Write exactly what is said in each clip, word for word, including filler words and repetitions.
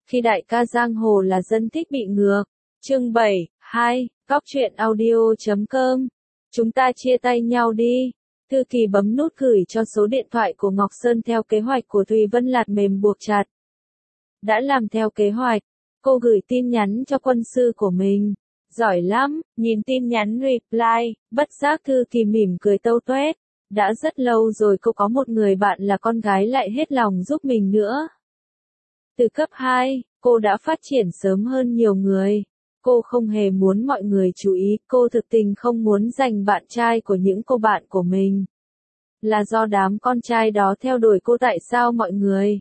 khi đại ca giang hồ là dân thích bị ngược. Chương bảy, hai, góc truyện audio chấm com. Chúng ta chia tay nhau đi. Thư Kỳ bấm nút gửi cho số điện thoại của Ngọc Sơn theo kế hoạch của Thùy Vân Lạt mềm buộc chặt. Đã làm theo kế hoạch, cô gửi tin nhắn cho quân sư của mình. Giỏi lắm, nhìn tin nhắn reply, bất giác Thư Kỳ mỉm cười tâu tuét. Đã rất lâu rồi cô có một người bạn là con gái lại hết lòng giúp mình nữa. Từ cấp hai, cô đã phát triển sớm hơn nhiều người. Cô không hề muốn mọi người chú ý, cô thực tình không muốn giành bạn trai của những cô bạn của mình. Là do đám con trai đó theo đuổi cô tại sao mọi người?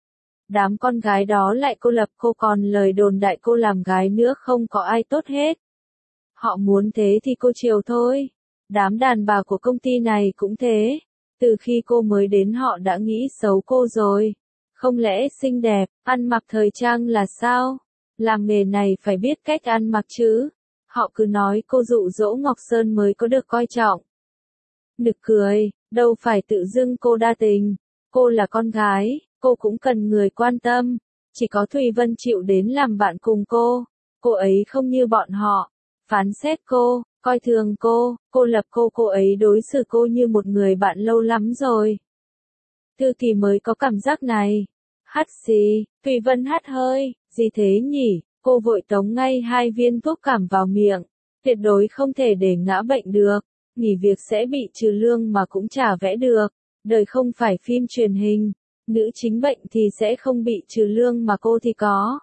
Đám con gái đó lại cô lập cô còn lời đồn đại cô làm gái nữa không có ai tốt hết. Họ muốn thế thì cô chiều thôi. Đám đàn bà của công ty này cũng thế. Từ khi cô mới đến họ đã nghĩ xấu cô rồi. Không lẽ xinh đẹp, ăn mặc thời trang là sao? Làm nghề này phải biết cách ăn mặc chứ. Họ cứ nói cô dụ dỗ Ngọc Sơn mới có được coi trọng. Nực cười, đâu phải tự dưng cô đa tình. Cô là con gái, cô cũng cần người quan tâm. Chỉ có Thùy Vân chịu đến làm bạn cùng cô. Cô ấy không như bọn họ. Phán xét cô, coi thường cô, cô lập cô cô ấy đối xử cô như một người bạn lâu lắm rồi. Thư Kỳ mới có cảm giác này. Hắt xì, Thùy Vân hắt hơi, gì thế nhỉ? Cô vội tống ngay hai viên thuốc cảm vào miệng. Tuyệt đối không thể để ngã bệnh được. Nghỉ việc sẽ bị trừ lương mà cũng chả vẽ được. Đời không phải phim truyền hình. Nữ chính bệnh thì sẽ không bị trừ lương mà cô thì có.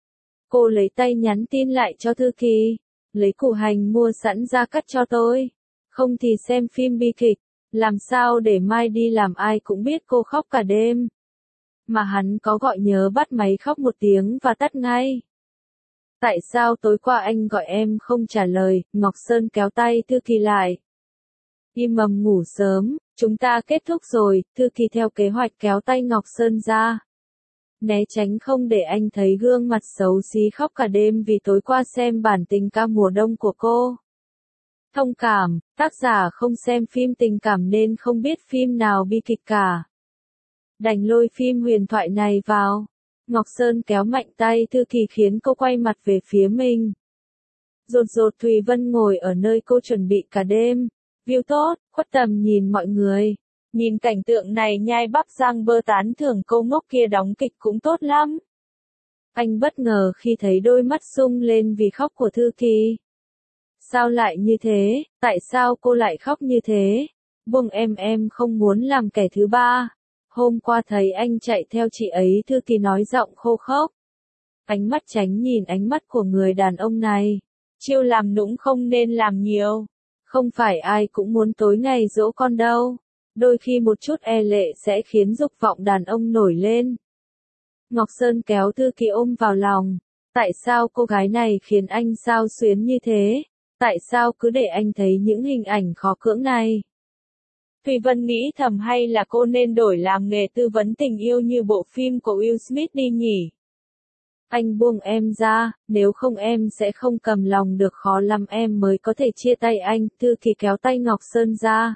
Cô lấy tay nhắn tin lại cho Thư Kỳ. Lấy củ hành mua sẵn ra cắt cho tôi. Không thì xem phim bi kịch. Làm sao để mai đi làm ai cũng biết cô khóc cả đêm. Mà hắn có gọi nhớ bắt máy khóc một tiếng và tắt ngay. Tại sao tối qua anh gọi em không trả lời? Ngọc Sơn kéo tay Thư Kỳ lại. Im mầm ngủ sớm, chúng ta kết thúc rồi. Thư Kỳ theo kế hoạch kéo tay Ngọc Sơn ra. Né tránh không để anh thấy gương mặt xấu xí khóc cả đêm vì tối qua xem bản tình ca mùa đông của cô. Thông cảm, tác giả không xem phim tình cảm nên không biết phim nào bi kịch cả. Đành lôi phim huyền thoại này vào. Ngọc Sơn kéo mạnh tay Thư Kỳ khiến cô quay mặt về phía mình. Rột rột Thùy Vân ngồi ở nơi cô chuẩn bị cả đêm. View tốt, khuất tầm nhìn mọi người. Nhìn cảnh tượng này nhai bắp răng bơ tán thưởng cô ngốc kia đóng kịch cũng tốt lắm. Anh bất ngờ khi thấy đôi mắt sung lên vì khóc của Thư Kỳ. Sao lại như thế, tại sao cô lại khóc như thế? Buông em em không muốn làm kẻ thứ ba. Hôm qua thấy anh chạy theo chị ấy Thư Kỳ nói giọng khô khốc. Ánh mắt tránh nhìn ánh mắt của người đàn ông này. Chiêu làm nũng không nên làm nhiều. Không phải ai cũng muốn tối ngày dỗ con đâu. Đôi khi một chút e lệ sẽ khiến dục vọng đàn ông nổi lên. Ngọc Sơn kéo Thư Kỳ ôm vào lòng. Tại sao cô gái này khiến anh xao xuyến như thế? Tại sao cứ để anh thấy những hình ảnh khó cưỡng này? Thùy Vân nghĩ thầm hay là cô nên đổi làm nghề tư vấn tình yêu như bộ phim của Will Smith đi nhỉ? Anh buông em ra, nếu không em sẽ không cầm lòng được, khó lắm em mới có thể chia tay anh. Thư Kỳ kéo tay Ngọc Sơn ra.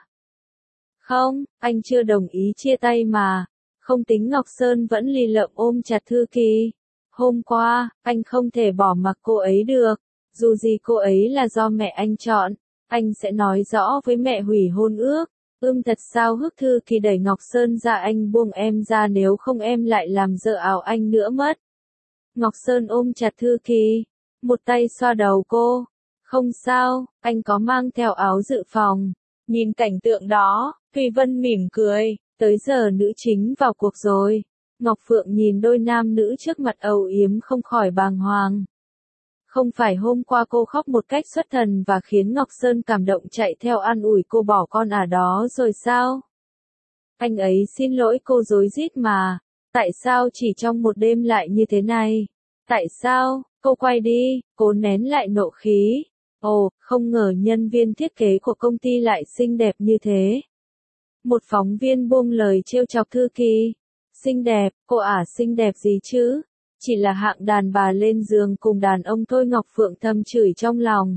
Không, anh chưa đồng ý chia tay mà. Không tính. Ngọc Sơn vẫn lì lợm ôm chặt Thư Kỳ. Hôm qua, anh không thể bỏ mặc cô ấy được. Dù gì cô ấy là do mẹ anh chọn. Anh sẽ nói rõ với mẹ hủy hôn ước. Ưm thật sao hức. Thư Kỳ đẩy Ngọc Sơn ra. Anh buông em ra, nếu không em lại làm dở ảo anh nữa mất. Ngọc Sơn ôm chặt Thư Kỳ. Một tay xoa đầu cô. Không sao, anh có mang theo áo dự phòng. Nhìn cảnh tượng đó, Thùy Vân mỉm cười. Tới giờ nữ chính vào cuộc rồi. Ngọc Phượng nhìn đôi nam nữ trước mặt âu yếm không khỏi bàng hoàng. Không phải hôm qua cô khóc một cách xuất thần và khiến Ngọc Sơn cảm động chạy theo an ủi cô bỏ con à đó rồi sao? Anh ấy xin lỗi cô rối rít mà. Tại sao chỉ trong một đêm lại như thế này? Tại sao? Cô quay đi, cố nén lại nộ khí. Ồ, không ngờ nhân viên thiết kế của công ty lại xinh đẹp như thế. Một phóng viên buông lời trêu chọc Thư Kỳ. Xinh đẹp, cô ả xinh đẹp gì chứ? Chỉ là hạng đàn bà lên giường cùng đàn ông thôi. Ngọc Phượng thầm chửi trong lòng.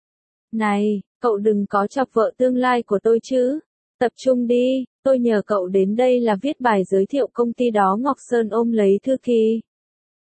Này, cậu đừng có chọc vợ tương lai của tôi chứ. Tập trung đi, tôi nhờ cậu đến đây là viết bài giới thiệu công ty đó. Ngọc Sơn ôm lấy Thư Kỳ.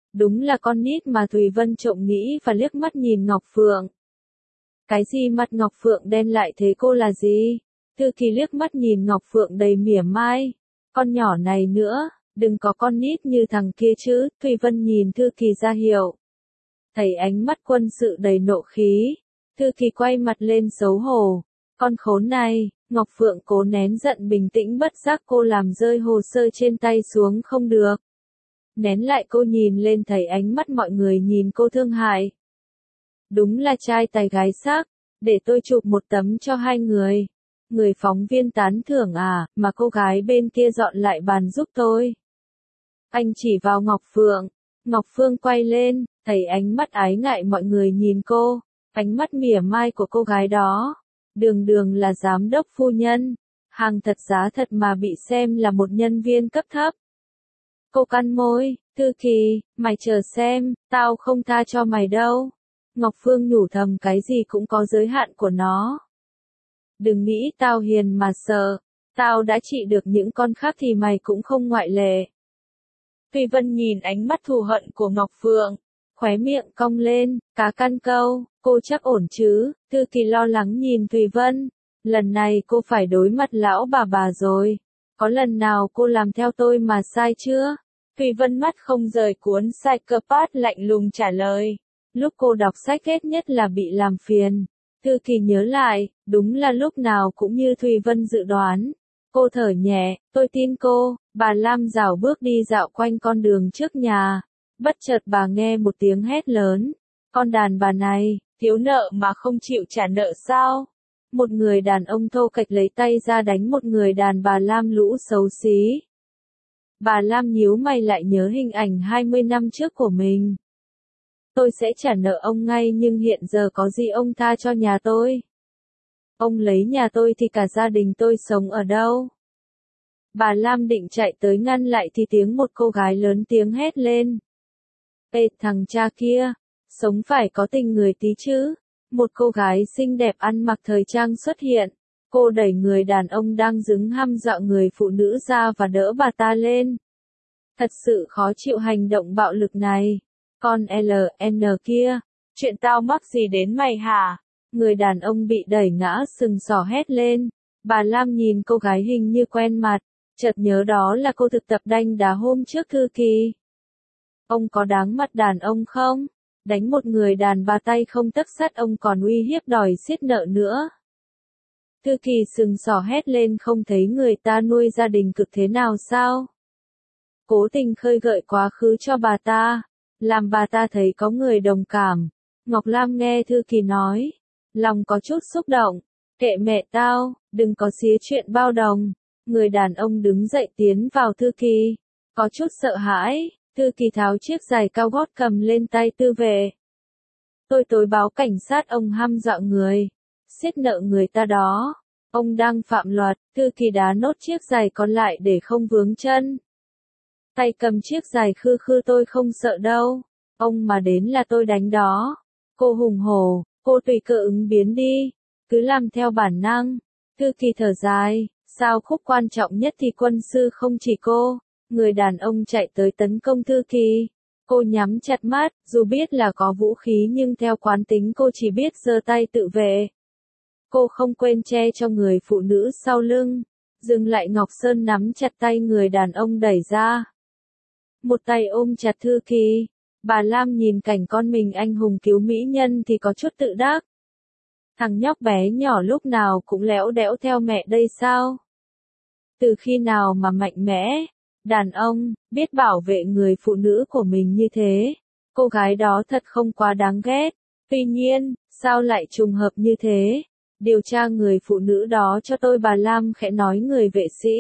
Đúng là con nít mà Thùy Vân trộm nghĩ và liếc mắt nhìn Ngọc Phượng. Cái gì mặt Ngọc Phượng đen lại thế cô là gì? Thư Kỳ liếc mắt nhìn Ngọc Phượng đầy mỉa mai. Con nhỏ này nữa, đừng có con nít như thằng kia chứ, Thùy Vân nhìn Thư Kỳ ra hiệu. Thấy ánh mắt quân sự đầy nộ khí, Thư Kỳ quay mặt lên xấu hổ. Con khốn này, Ngọc Phượng cố nén giận bình tĩnh bất giác cô làm rơi hồ sơ trên tay xuống không được. Nén lại cô nhìn lên thấy ánh mắt mọi người nhìn cô thương hại. Đúng là trai tài gái sắc, để tôi chụp một tấm cho hai người. Người phóng viên tán thưởng à, mà cô gái bên kia dọn lại bàn giúp tôi. Anh chỉ vào Ngọc Phượng. Ngọc Phương quay lên, thấy ánh mắt ái ngại mọi người nhìn cô, ánh mắt mỉa mai của cô gái đó. Đường đường là giám đốc phu nhân, hàng thật giá thật mà bị xem là một nhân viên cấp thấp. Cô cắn môi, Thư Kỳ, mày chờ xem, tao không tha cho mày đâu. Ngọc Phương nhủ thầm cái gì cũng có giới hạn của nó. Đừng nghĩ tao hiền mà sợ, tao đã trị được những con khác thì mày cũng không ngoại lệ. Thùy Vân nhìn ánh mắt thù hận của Ngọc Phượng, khóe miệng cong lên, cá căn câu, cô chắc ổn chứ? Thư Kỳ lo lắng nhìn Thùy Vân, lần này cô phải đối mặt lão bà bà rồi, có lần nào cô làm theo tôi mà sai chưa? Thùy Vân mắt không rời cuốn Psychopath lạnh lùng trả lời, lúc cô đọc sách ghét nhất là bị làm phiền. Thư Kỳ nhớ lại, đúng là lúc nào cũng như Thùy Vân dự đoán. Cô thở nhẹ, tôi tin cô. Bà Lam rảo bước đi dạo quanh con đường trước nhà. Bất chợt bà nghe một tiếng hét lớn. Con đàn bà này, thiếu nợ mà không chịu trả nợ sao? Một người đàn ông thô kệch lấy tay ra đánh một người đàn bà Lam lũ xấu xí. Bà Lam nhíu mày lại nhớ hình ảnh hai mươi năm trước của mình. Tôi sẽ trả nợ ông ngay nhưng hiện giờ có gì ông tha cho nhà tôi? Ông lấy nhà tôi thì cả gia đình tôi sống ở đâu? Bà Lam định chạy tới ngăn lại thì tiếng một cô gái lớn tiếng hét lên. Ê thằng cha kia, sống phải có tình người tí chứ. Một cô gái xinh đẹp ăn mặc thời trang xuất hiện. Cô đẩy người đàn ông đang đứng hăm dọa người phụ nữ ra và đỡ bà ta lên. Thật sự khó chịu hành động bạo lực này. Con lờ en kia, chuyện tao mắc gì đến mày hả? Người đàn ông bị đẩy ngã sừng sỏ hét lên. Bà Lam nhìn cô gái hình như quen mặt, chợt nhớ đó là cô thực tập đanh đá hôm trước Thư Kỳ. Ông có đáng mặt đàn ông không? Đánh một người đàn bà tay không tấc sắt ông còn uy hiếp đòi xiết nợ nữa. Thư Kỳ sừng sỏ hét lên không thấy người ta nuôi gia đình cực thế nào sao? Cố tình khơi gợi quá khứ cho bà ta, làm bà ta thấy có người đồng cảm. Ngọc Lam nghe Thư Kỳ nói, lòng có chút xúc động, kệ mẹ tao, đừng có xía chuyện bao đồng. Người đàn ông đứng dậy tiến vào Thư Kỳ, có chút sợ hãi, Thư Kỳ tháo chiếc giày cao gót cầm lên tay tư vệ. Tôi tối báo cảnh sát ông hăm dọa người, xiết nợ người ta đó, ông đang phạm luật. Thư Kỳ đá nốt chiếc giày còn lại để không vướng chân. Tay cầm chiếc giày khư khư tôi không sợ đâu, ông mà đến là tôi đánh đó. Cô hùng hổ, cô tùy cơ ứng biến đi, cứ làm theo bản năng. Thư Kỳ thở dài, sao khúc quan trọng nhất thì quân sư không chỉ cô. Người đàn ông chạy tới tấn công Thư Kỳ. Cô nhắm chặt mắt, dù biết là có vũ khí nhưng theo quán tính cô chỉ biết giơ tay tự vệ. Cô không quên che cho người phụ nữ sau lưng. Dừng lại Ngọc Sơn nắm chặt tay người đàn ông đẩy ra. Một tay ôm chặt Thư Kỳ. Bà Lam nhìn cảnh con mình anh hùng cứu mỹ nhân thì có chút tự đắc. Thằng nhóc bé nhỏ lúc nào cũng léo đẽo theo mẹ đây sao? Từ khi nào mà mạnh mẽ? Đàn ông, biết bảo vệ người phụ nữ của mình như thế. Cô gái đó thật không quá đáng ghét. Tuy nhiên, sao lại trùng hợp như thế? Điều tra người phụ nữ đó cho tôi, bà Lam khẽ nói người vệ sĩ.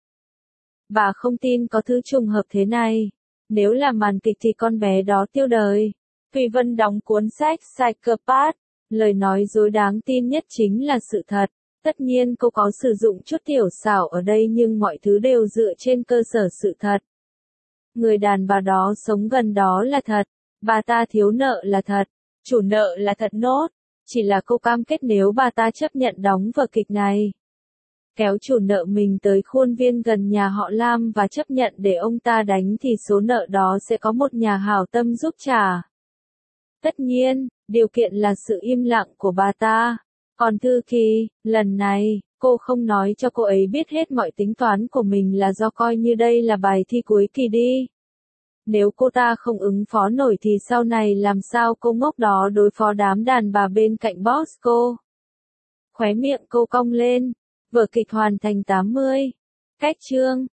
Bà không tin có thứ trùng hợp thế này. Nếu là màn kịch thì con bé đó tiêu đời. Thùy Vân đóng cuốn sách Psychopath. Lời nói dối đáng tin nhất chính là sự thật. Tất nhiên cô có sử dụng chút tiểu xảo ở đây nhưng mọi thứ đều dựa trên cơ sở sự thật. Người đàn bà đó sống gần đó là thật. Bà ta thiếu nợ là thật. Chủ nợ là thật nốt. Chỉ là cô cam kết nếu bà ta chấp nhận đóng vở kịch này. kéo chủ nợ mình tới khuôn viên gần nhà họ Lam và chấp nhận để ông ta đánh thì số nợ đó sẽ có một nhà hảo tâm giúp trả. Tất nhiên, điều kiện là sự im lặng của bà ta. Còn Thư Kỳ, lần này, cô không nói cho cô ấy biết hết mọi tính toán của mình là do coi như đây là bài thi cuối kỳ đi. Nếu cô ta không ứng phó nổi thì sau này làm sao cô ngốc đó đối phó đám đàn bà bên cạnh boss cô. Khóe miệng cô cong lên. Vở kịch hoàn thành tám mươi. Cách chương.